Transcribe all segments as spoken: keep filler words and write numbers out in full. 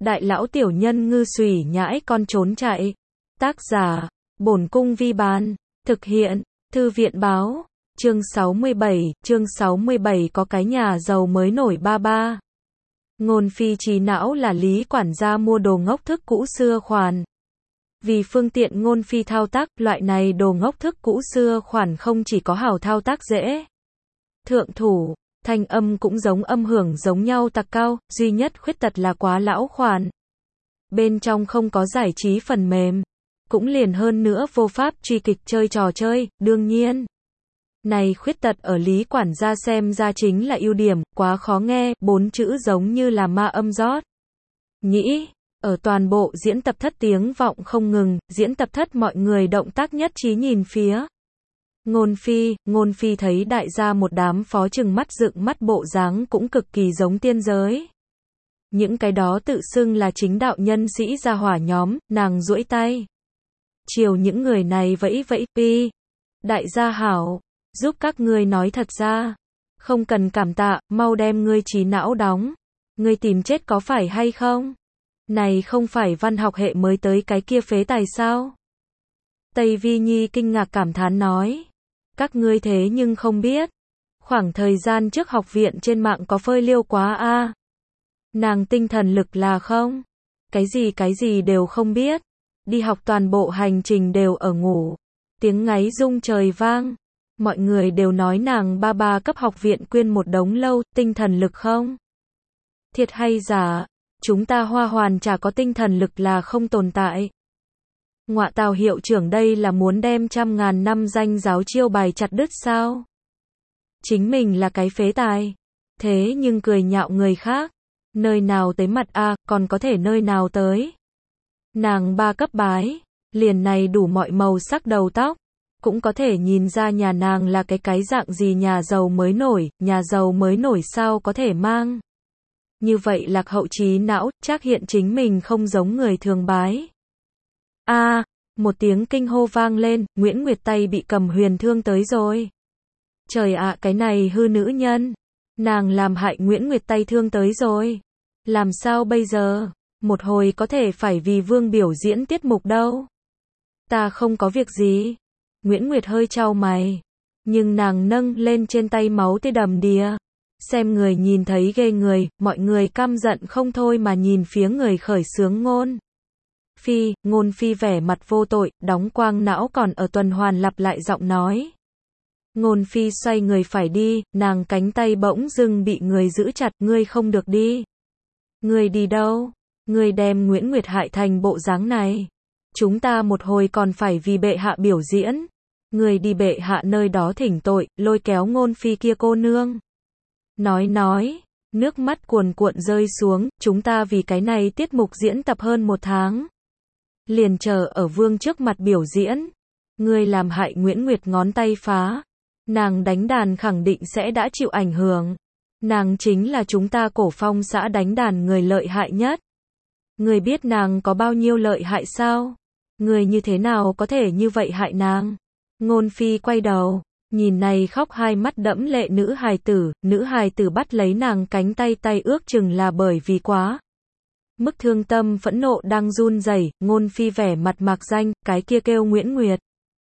Đại lão tiểu nhân ngư xùy nhãi con trốn chạy. Tác giả, Bổn Cung Vi Bán. Thực hiện, Thư viện Báo. Chương sáu mươi bảy, chương sáu mươi bảy có cái nhà giàu mới nổi ba ba. Ngôn phi trí não là Lý quản gia mua đồ ngốc thức cũ xưa khoản. Vì phương tiện ngôn phi thao tác, loại này đồ ngốc thức cũ xưa khoản không chỉ có hào thao tác dễ. Thượng thủ, thanh âm cũng giống âm hưởng giống nhau tặc cao, duy nhất khuyết tật là quá lão khoản. Bên trong không có giải trí phần mềm. Cũng liền hơn nữa vô pháp truy kịch chơi trò chơi, đương nhiên. Này khuyết tật ở Lý quản gia xem ra chính là ưu điểm, quá khó nghe, bốn chữ giống như là ma âm rót. Nhĩ, ở toàn bộ diễn tập thất tiếng vọng không ngừng, diễn tập thất mọi người động tác nhất trí nhìn phía. Ngôn phi, ngôn phi thấy đại gia một đám phó trừng mắt dựng mắt bộ dáng cũng cực kỳ giống tiên giới. Những cái đó tự xưng là chính đạo nhân sĩ gia hỏa nhóm, nàng duỗi tay. Chiều những người này vẫy vẫy, pi. Đại gia hảo, giúp các ngươi nói thật ra. Không cần cảm tạ, mau đem ngươi trí não đóng. Ngươi tìm chết có phải hay không? Này không phải văn học hệ mới tới cái kia phế tài sao? Tây Vi Nhi kinh ngạc cảm thán nói. Các ngươi thế nhưng không biết. Khoảng thời gian trước học viện trên mạng có phơi liêu quá a. Nàng tinh thần lực là không? Cái gì cái gì đều không biết. Đi học toàn bộ hành trình đều ở ngủ. Tiếng ngáy rung trời vang. Mọi người đều nói nàng ba ba cấp học viện quyên một đống lâu, tinh thần lực không? Thiệt hay giả? Chúng ta Hoa Hoàn chả có tinh thần lực là không tồn tại. Ngọa tào hiệu trưởng đây là muốn đem trăm ngàn năm danh giáo chiêu bài chặt đứt sao? Chính mình là cái phế tài. Thế nhưng cười nhạo người khác. Nơi nào tới mặt a, còn có thể nơi nào tới? Nàng ba cấp bái, liền này đủ mọi màu sắc đầu tóc, cũng có thể nhìn ra nhà nàng là cái cái dạng gì nhà giàu mới nổi, nhà giàu mới nổi sao có thể mang. Như vậy lạc hậu trí não, chắc hiện chính mình không giống người thường bái. A, à, một tiếng kinh hô vang lên, Nguyễn Nguyệt tay bị cầm huyền thương tới rồi. Trời ạ, à, cái này hư nữ nhân, nàng làm hại Nguyễn Nguyệt tay thương tới rồi. Làm sao bây giờ? Một hồi có thể phải vì Vương biểu diễn tiết mục đâu. Ta không có việc gì. Nguyễn Nguyệt hơi chau mày. Nhưng nàng nâng lên trên tay máu tươi đầm đìa. Xem người nhìn thấy ghê người, mọi người căm giận không thôi mà nhìn phía người khởi xướng ngôn. Phi, ngôn phi vẻ mặt vô tội, đóng quang não còn ở tuần hoàn lặp lại giọng nói. Ngôn phi xoay người phải đi, nàng cánh tay bỗng dưng bị người giữ chặt, ngươi không được đi. Ngươi đi đâu? Ngươi đem Nguyễn Nguyệt hại thành bộ dáng này. Chúng ta một hồi còn phải vì bệ hạ biểu diễn. Ngươi đi bệ hạ nơi đó thỉnh tội, lôi kéo ngôn phi kia cô nương. Nói nói, nước mắt cuồn cuộn rơi xuống, chúng ta vì cái này tiết mục diễn tập hơn một tháng. Liền chờ ở Vương trước mặt biểu diễn. Ngươi làm hại Nguyễn Nguyệt ngón tay phá. Nàng đánh đàn khẳng định sẽ đã chịu ảnh hưởng. Nàng chính là chúng ta Cổ Phong xã đánh đàn người lợi hại nhất. Người biết nàng có bao nhiêu lợi hại sao? Người như thế nào có thể như vậy hại nàng? Ngôn phi quay đầu, nhìn này khóc hai mắt đẫm lệ nữ hài tử, nữ hài tử bắt lấy nàng cánh tay tay ước chừng là bởi vì quá. Mức thương tâm phẫn nộ đang run rẩy, ngôn phi vẻ mặt mạc danh, cái kia kêu Nguyễn Nguyệt.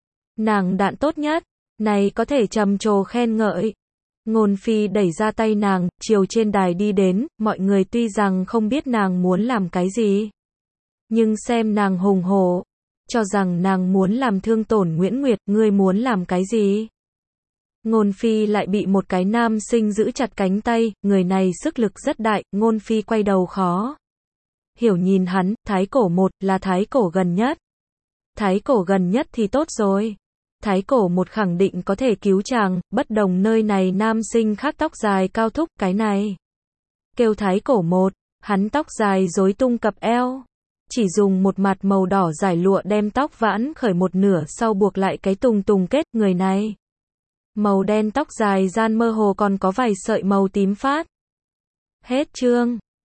Nàng đạn tốt nhất, này có thể trầm trồ khen ngợi. Ngôn phi đẩy ra tay nàng, chiều trên đài đi đến, mọi người tuy rằng không biết nàng muốn làm cái gì. Nhưng xem nàng hùng hổ, cho rằng nàng muốn làm thương tổn Nguyễn Nguyệt, ngươi muốn làm cái gì? Ngôn phi lại bị một cái nam sinh giữ chặt cánh tay, người này sức lực rất đại, ngôn phi quay đầu khó. Hiểu nhìn hắn, thái cổ một là thái cổ gần nhất. Thái cổ gần nhất thì tốt rồi. Thái cổ một khẳng định có thể cứu chàng, bất đồng nơi này nam sinh khác tóc dài cao thúc, cái này. Kêu thái cổ một, hắn tóc dài rối tung cặp eo. Chỉ dùng một mặt màu đỏ giải lụa đem tóc vãn khởi một nửa sau buộc lại cái tùng tùng kết, người này. Màu đen tóc dài gian mơ hồ còn có vài sợi màu tím phát. Hết chương.